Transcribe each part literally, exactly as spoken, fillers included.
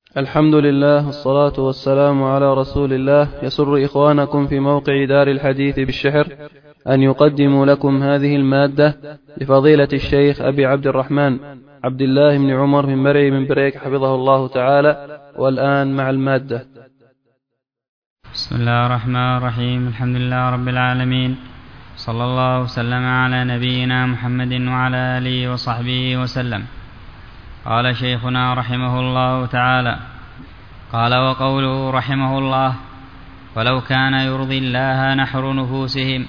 الحمد لله والصلاة والسلام على رسول الله. يسر إخوانكم في موقع دار الحديث بالشحر أن يقدموا لكم هذه المادة لفضيلة الشيخ أبي عبد الرحمن عبد الله بن عمر بن مرعي بن بريك حفظه الله تعالى. والآن مع المادة. بسم الله الرحمن الرحيم. الحمد لله رب العالمين، صلى الله وسلم على نبينا محمد وعلى آله وصحبه وسلم. قال شيخنا رحمه الله تعالى: قال وقوله رحمه الله: ولو كان يرضي الله نحر نفوسهم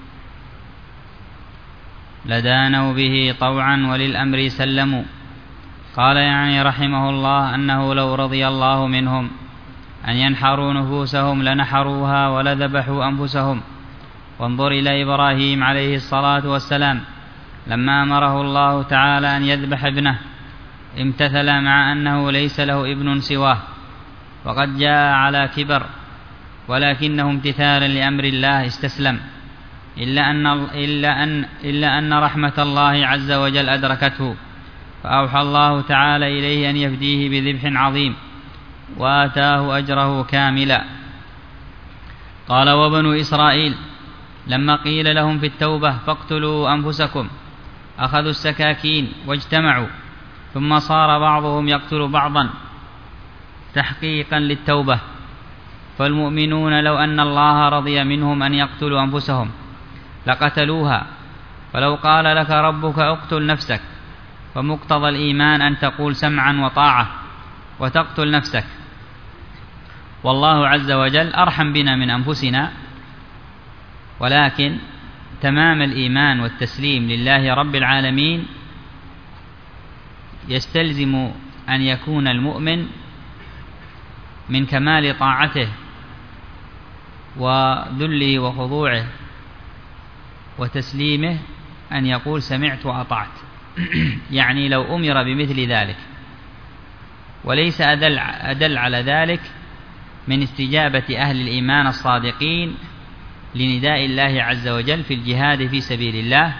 لدانوا به طوعا وللأمر سلموا. قال يعني رحمه الله أنه لو رضي الله منهم أن ينحروا نفوسهم لنحروها ولذبحوا أنفسهم. وانظر إلى إبراهيم عليه الصلاة والسلام لما أمره الله تعالى أن يذبح ابنه امتثل مع أنه ليس له ابن سواه وقد جاء على كبر، ولكنه امتثالا لأمر الله استسلم، إلا أن, إلا أن, إلا أن رحمة الله عز وجل أدركته، فأوحى الله تعالى إليه أن يفديه بذبح عظيم وآتاه أجره كاملا. قال: وبنو إسرائيل لما قيل لهم في التوبة فاقتلوا أنفسكم أخذوا السكاكين واجتمعوا، ثم صار بعضهم يقتل بعضا تحقيقا للتوبة. فالمؤمنون لو أن الله رضي منهم أن يقتلوا أنفسهم لقتلوها، فلو قال لك ربك اقتل نفسك فمقتضى الإيمان أن تقول سمعا وطاعة وتقتل نفسك، والله عز وجل أرحم بنا من أنفسنا. ولكن تمام الإيمان والتسليم لله رب العالمين يستلزم أن يكون المؤمن من كمال طاعته وذله وخضوعه وتسليمه أن يقول سمعت وأطعت يعني لو أمر بمثل ذلك. وليس أدل, أدل على ذلك من استجابة أهل الإيمان الصادقين لنداء الله عز وجل في الجهاد في سبيل الله،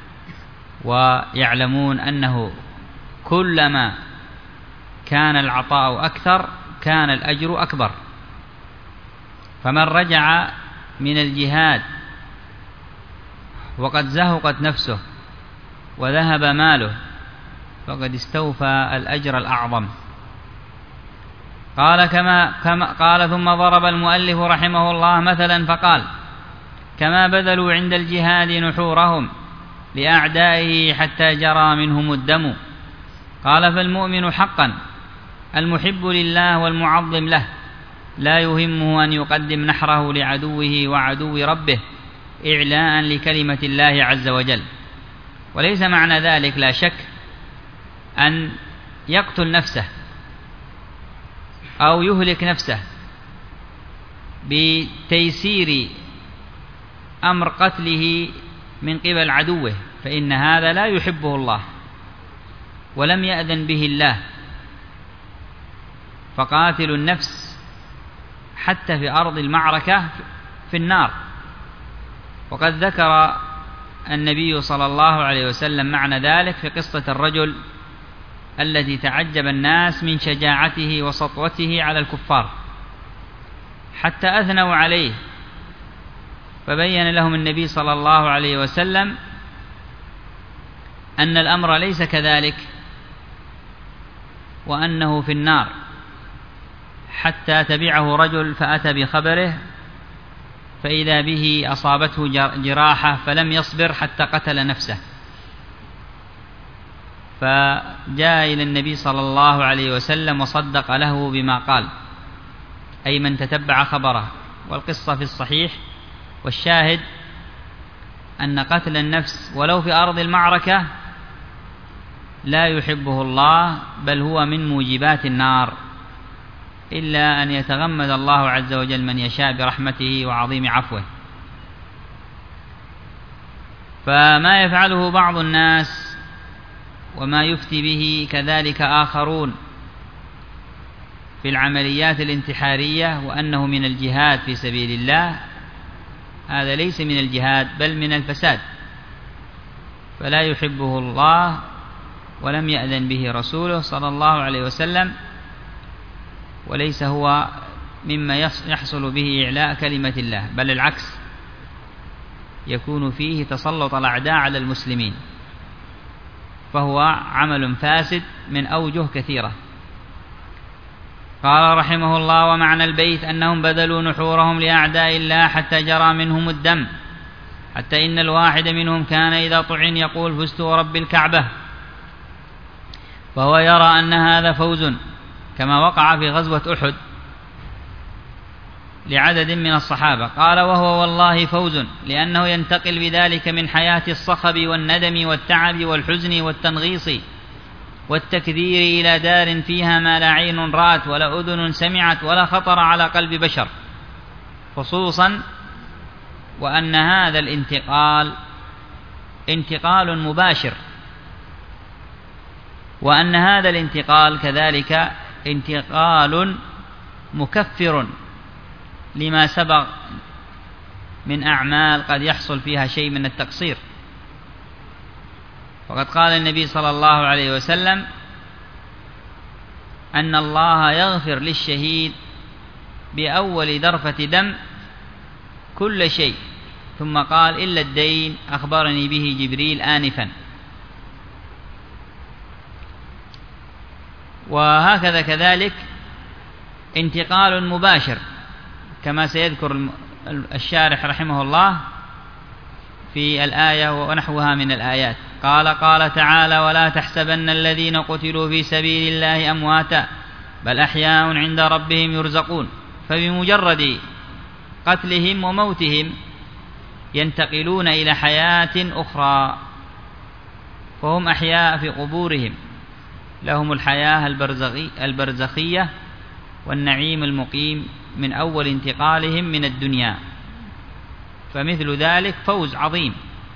ويعلمون أنه كلما كان العطاء أكثر كان الأجر أكبر. فمن رجع من الجهاد وقد زهقت نفسه وذهب ماله فقد استوفى الأجر الأعظم. قال كما, كما قال ثم ضرب المؤلف رحمه الله مثلا فقال: كما بذلوا عند الجهاد نحورهم لأعدائه حتى جرى منهم الدم. قال: فالمؤمن حقا المحب لله والمعظم له لا يهمه أن يقدم نحره لعدوه وعدو ربه إعلاء لكلمة الله عز وجل. وليس معنى ذلك لا شك أن يقتل نفسه أو يهلك نفسه بتيسير أمر قتله من قبل عدوه، فإن هذا لا يحبه الله ولم يأذن به الله. فقاتل النفس حتى في أرض المعركة في النار. وقد ذكر النبي صلى الله عليه وسلم معنى ذلك في قصة الرجل الذي تعجب الناس من شجاعته وسطوته على الكفار حتى أثنوا عليه، فبين لهم النبي صلى الله عليه وسلم أن الأمر ليس كذلك وأنه في النار، حتى تبعه رجل فأتى بخبره فإذا به أصابته جراحة فلم يصبر حتى قتل نفسه، فجاء إلى النبي صلى الله عليه وسلم وصدق له بما قال، أي من تتبع خبره. والقصة في الصحيح، والشاهد أن قتل النفس ولو في أرض المعركة لا يحبه الله، بل هو من موجبات النار، إلا أن يتغمد الله عز وجل من يشاء برحمته وعظيم عفوه. فما يفعله بعض الناس وما يفتي به كذلك آخرون في العمليات الانتحارية وأنه من الجهاد في سبيل الله، هذا ليس من الجهاد بل من الفساد، فلا يحبه الله ولم يأذن به رسوله صلى الله عليه وسلم. وليس هو مما يحصل به إعلاء كلمة الله، بل العكس، يكون فيه تسلط الأعداء على المسلمين، فهو عمل فاسد من أوجه كثيرة. قال رحمه الله: ومعنى البيت أنهم بذلوا نحورهم لأعداء الله حتى جرى منهم الدم، حتى إن الواحد منهم كان إذا طعن يقول: فزت ورب الكعبة، فهو يرى أن هذا فوز، كما وقع في غزوة أحد لعدد من الصحابة. قال: وهو والله فوز، لأنه ينتقل بذلك من حياة الصخب والندم والتعب والحزن والتنغيص والتكدير إلى دار فيها ما لا عين رأت ولا أذن سمعت ولا خطر على قلب بشر، خصوصا وأن هذا الانتقال انتقال مباشر، وأن هذا الانتقال كذلك انتقال مكفر لما سبق من أعمال قد يحصل فيها شيء من التقصير. وقد قال النبي صلى الله عليه وسلم أن الله يغفر للشهيد بأول ذرفة دم كل شيء، ثم قال: إلا الدين أخبرني به جبريل آنفا. وهكذا كذلك انتقال مباشر، كما سيذكر الشارح رحمه الله في الآية ونحوها من الآيات. قال قال تعالى: ولا تحسبن الذين قتلوا في سبيل الله أمواتا بل أحياء عند ربهم يرزقون. فبمجرد قتلهم وموتهم ينتقلون إلى حياة أخرى، فهم أحياء في قبورهم، لهم الحياة البرزخية والنعيم المقيم من أول انتقالهم من الدنيا، فمثل ذلك فوز عظيم.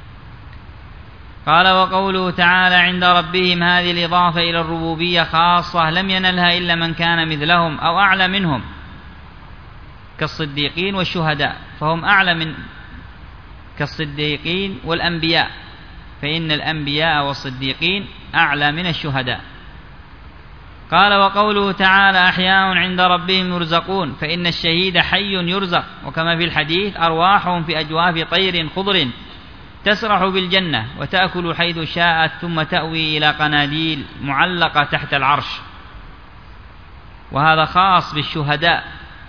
قال: وقوله تعالى عند ربهم، هذه الإضافة إلى الربوبية خاصة لم ينلها إلا من كان مثلهم أو أعلى منهم كالصديقين والشهداء، فهم أعلى من كالصديقين والأنبياء، فإن الأنبياء والصديقين أعلى من الشهداء. قال: وقوله تعالى أحياء عند ربهم يرزقون، فإن الشهيد حي يرزق، وكما في الحديث: أرواحهم في أجواف طير خضر تسرح بالجنة وتأكل حيث شاءت ثم تأوي إلى قناديل معلقة تحت العرش. وهذا خاص بالشهداء،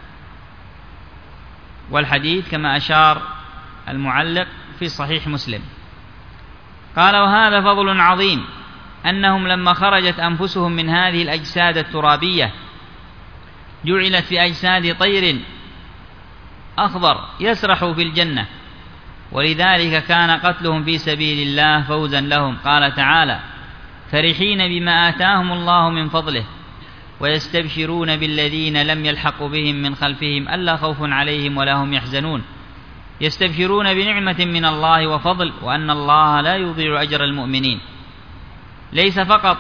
والحديث كما أشار المعلق في صحيح مسلم. قال: وهذا فضل عظيم، أنهم لما خرجت أنفسهم من هذه الأجساد الترابية جعلت في أجساد طير أخضر يسرح في الجنة، ولذلك كان قتلهم في سبيل الله فوزا لهم. قال تعالى: فرحين بما آتاهم الله من فضله ويستبشرون بالذين لم يلحقوا بهم من خلفهم ألا خوف عليهم ولا هم يحزنون، يستبشرون بنعمة من الله وفضل وأن الله لا يضيع أجر المؤمنين. ليس فقط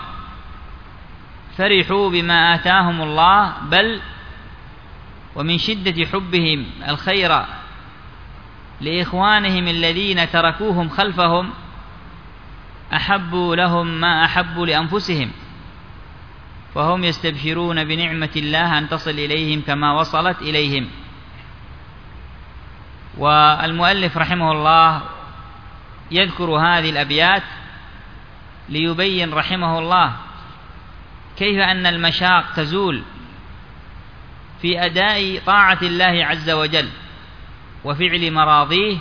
فرحوا بما آتاهم الله، بل ومن شدة حبهم الخير لإخوانهم الذين تركوهم خلفهم أحبوا لهم ما أحبوا لأنفسهم، فهم يستبشرون بنعمة الله أن تصل إليهم كما وصلت إليهم. والمؤلف رحمه الله يذكر هذه الأبيات ليبين رحمه الله كيف أن المشاق تزول في أداء طاعة الله عز وجل وفعل مراضيه،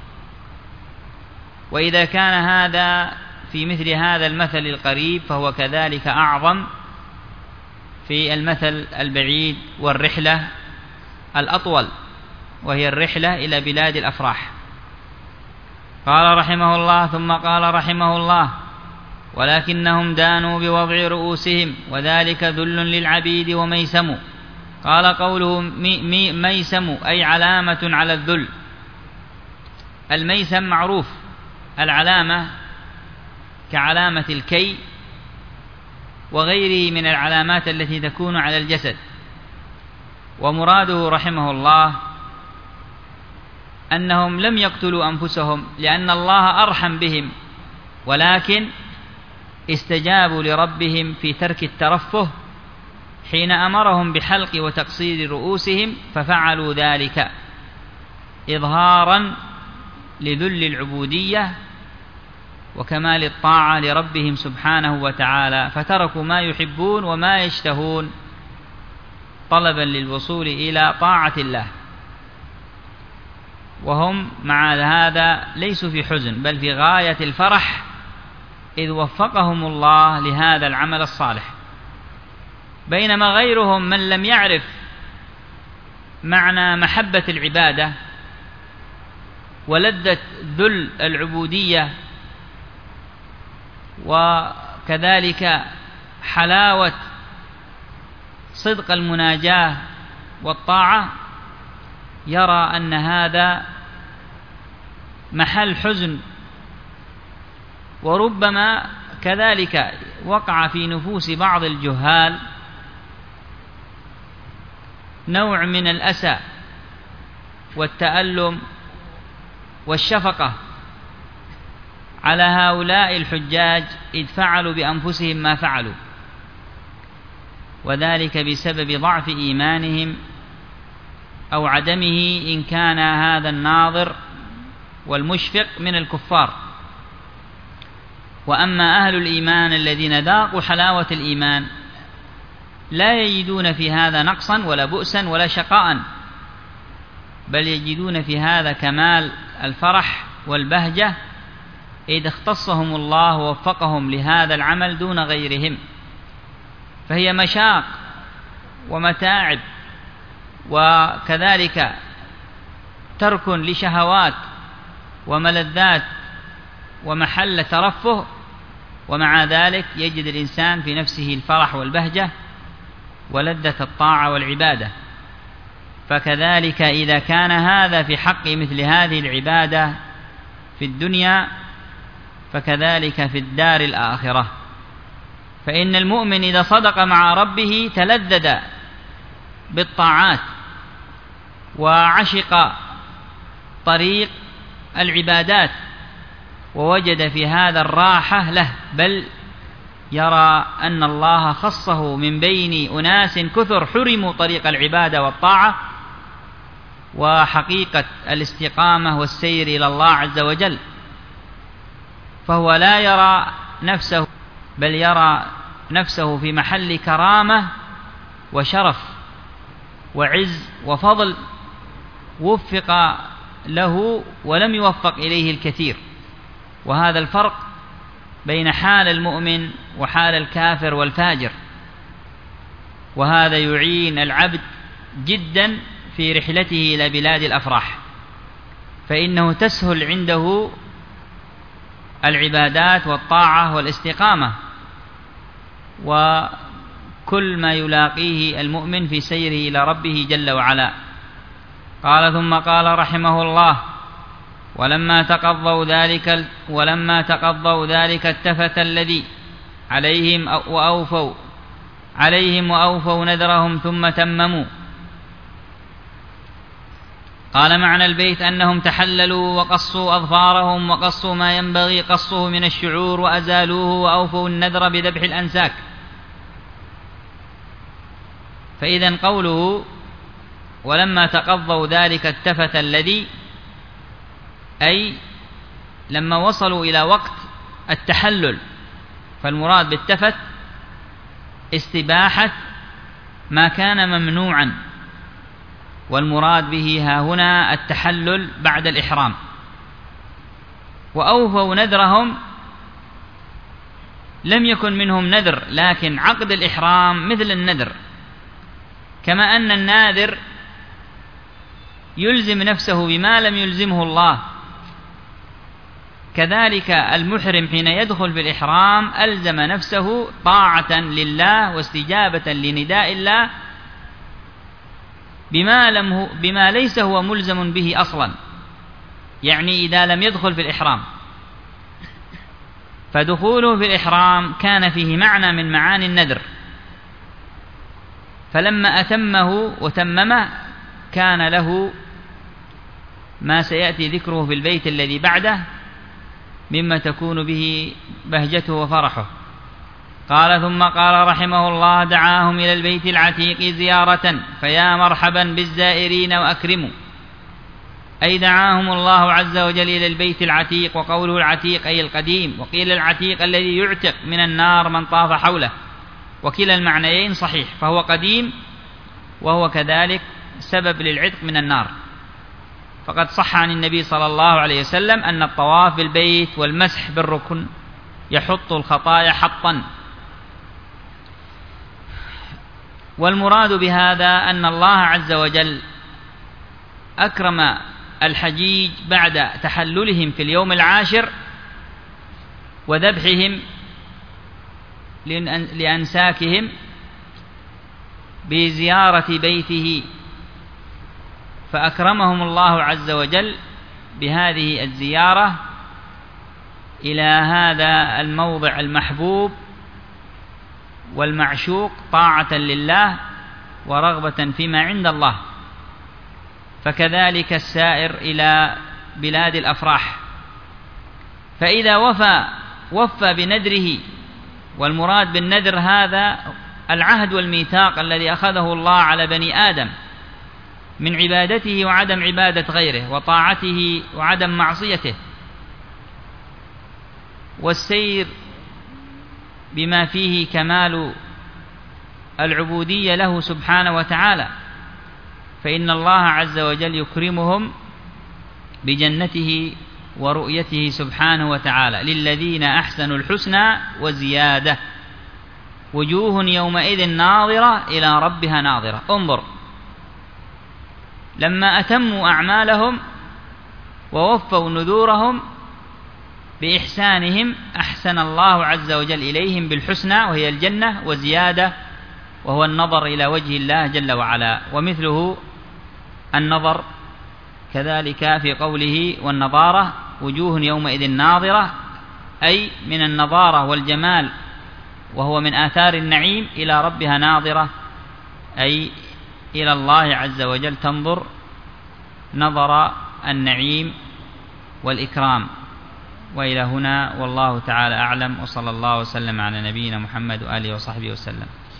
وإذا كان هذا في مثل هذا المثل القريب فهو كذلك أعظم في المثل البعيد والرحلة الأطول، وهي الرحلة إلى بلاد الأفراح. قال رحمه الله: ثم قال رحمه الله: ولكنهم دانوا بوضع رؤوسهم وذلك ذل للعبيد وميسم. قال: قوله مي مي ميسم أي علامة على الذل. الميسم معروف العلامة كعلامة الكي وغيره من العلامات التي تكون على الجسد. ومراده رحمه الله أنهم لم يقتلوا أنفسهم لأن الله أرحم بهم، ولكن استجابوا لربهم في ترك الترفه حين أمرهم بحلق وتقصير رؤوسهم ففعلوا ذلك إظهارا لذل العبودية وكمال الطاعة لربهم سبحانه وتعالى، فتركوا ما يحبون وما يشتهون طلبا للوصول إلى طاعة الله، وهم مع هذا ليسوا في حزن بل في غاية الفرح إذ وفقهم الله لهذا العمل الصالح، بينما غيرهم من لم يعرف معنى محبة العبادة ولذة ذل العبودية وكذلك حلاوة صدق المناجاة والطاعة يرى أن هذا محل حزن، وربما كذلك وقع في نفوس بعض الجهال نوع من الأسى والتألم والشفقة على هؤلاء الحجاج إذ فعلوا بأنفسهم ما فعلوا، وذلك بسبب ضعف إيمانهم أو عدمه إن كان هذا الناظر والمشفق من الكفار. وأما أهل الإيمان الذين ذاقوا حلاوة الإيمان لا يجدون في هذا نقصا ولا بؤسا ولا شقاء، بل يجدون في هذا كمال الفرح والبهجة إذ اختصهم الله ووفقهم لهذا العمل دون غيرهم، فهي مشاق ومتاعب وكذلك ترك لشهوات وملذات ومحل ترفه، ومع ذلك يجد الإنسان في نفسه الفرح والبهجة ولذة الطاعة والعبادة. فكذلك إذا كان هذا في حق مثل هذه العبادة في الدنيا فكذلك في الدار الآخرة، فإن المؤمن إذا صدق مع ربه تلذذ بالطاعات وعشق طريق العبادات ووجد في هذا الراحة له، بل يرى أن الله خصه من بين أناس كثر حرموا طريق العبادة والطاعة وحقيقة الاستقامة والسير إلى الله عز وجل، فهو لا يرى نفسه بل يرى نفسه في محل كرامة وشرف وعز وفضل وفق له ولم يوفق إليه الكثير. وهذا الفرق بين حال المؤمن وحال الكافر والفاجر، وهذا يعين العبد جدا في رحلته إلى بلاد الأفراح، فإنه تسهل عنده العبادات والطاعة والاستقامة وكل ما يلاقيه المؤمن في سيره إلى ربه جل وعلا. قال ثم قال رحمه الله: ولما تقضوا ذلك ولما تقضوا ذلك التفت الذي عليهم وأوفوا عليهم وأوفوا نذرهم ثم تمموا. قال معنى البيت أنهم تحللوا وقصوا أظفارهم وقصوا ما ينبغي قصه من الشعور وأزالوه وأوفوا النذر بذبح الأنساك. فإذا قوله ولما تقضوا ذلك التفت الذي، أي لما وصلوا إلى وقت التحلل، فالمراد بالتفت استباحة ما كان ممنوعا، والمراد به ها هنا التحلل بعد الإحرام. وأوفوا نذرهم لم يكن منهم نذر، لكن عقد الإحرام مثل النذر، كما أن الناذر يلزم نفسه بما لم يلزمه الله، كذلك المحرم حين يدخل في الإحرام ألزم نفسه طاعة لله واستجابة لنداء الله بما, لم بما ليس هو ملزم به أصلا، يعني إذا لم يدخل في الإحرام، فدخوله في الإحرام كان فيه معنى من معاني النذر، فلما أتمه وتممه كان له ما سيأتي ذكره في البيت الذي بعده مما تكون به بهجته وفرحه. قال ثم قال رحمه الله دعاهم إلى البيت العتيق زيارة فيا مرحبا بالزائرين وأكرموا، أي دعاهم الله عز وجل إلى البيت العتيق، وقوله العتيق أي القديم، وقيل العتيق الذي يعتق من النار من طاف حوله، وكلا المعنيين صحيح، فهو قديم وهو كذلك سبب للعتق من النار. فقد صح عن النبي صلى الله عليه وسلم أن الطواف بالبيت والمسح بالركن يحط الخطايا حطا. والمراد بهذا أن الله عز وجل أكرم الحجيج بعد تحللهم في اليوم العاشر وذبحهم لأنساكهم بزيارة بيته، فأكرمهم الله عز وجل بهذه الزيارة إلى هذا الموضع المحبوب والمعشوق طاعة لله ورغبة فيما عند الله. فكذلك السائر إلى بلاد الأفراح، فإذا وفى وفى بنذره، والمراد بالنذر هذا العهد والميثاق الذي أخذه الله على بني آدم من عبادته وعدم عبادة غيره، وطاعته وعدم معصيته، والسير بما فيه كمال العبودية له سبحانه وتعالى، فإن الله عز وجل يكرمهم بجنته ورؤيته سبحانه وتعالى. للذين أحسنوا الحسنى وزيادة، وجوه يومئذ ناظرة إلى ربها ناظرة. انظر، لما أتموا أعمالهم ووفوا نذورهم بإحسانهم أحسن الله عز وجل إليهم بالحسنى وهي الجنة، وزيادة وهو النظر إلى وجه الله جل وعلا. ومثله النظر كذلك في قوله والنضارة، وجوه يومئذ ناظرة، أي من النضارة والجمال وهو من آثار النعيم إلى ربها ناظرة، أي إلى الله عز وجل تنظر نظر النعيم والإكرام. وإلى هنا والله تعالى أعلم، وصلى الله وسلم على نبينا محمد وآله وصحبه وسلم.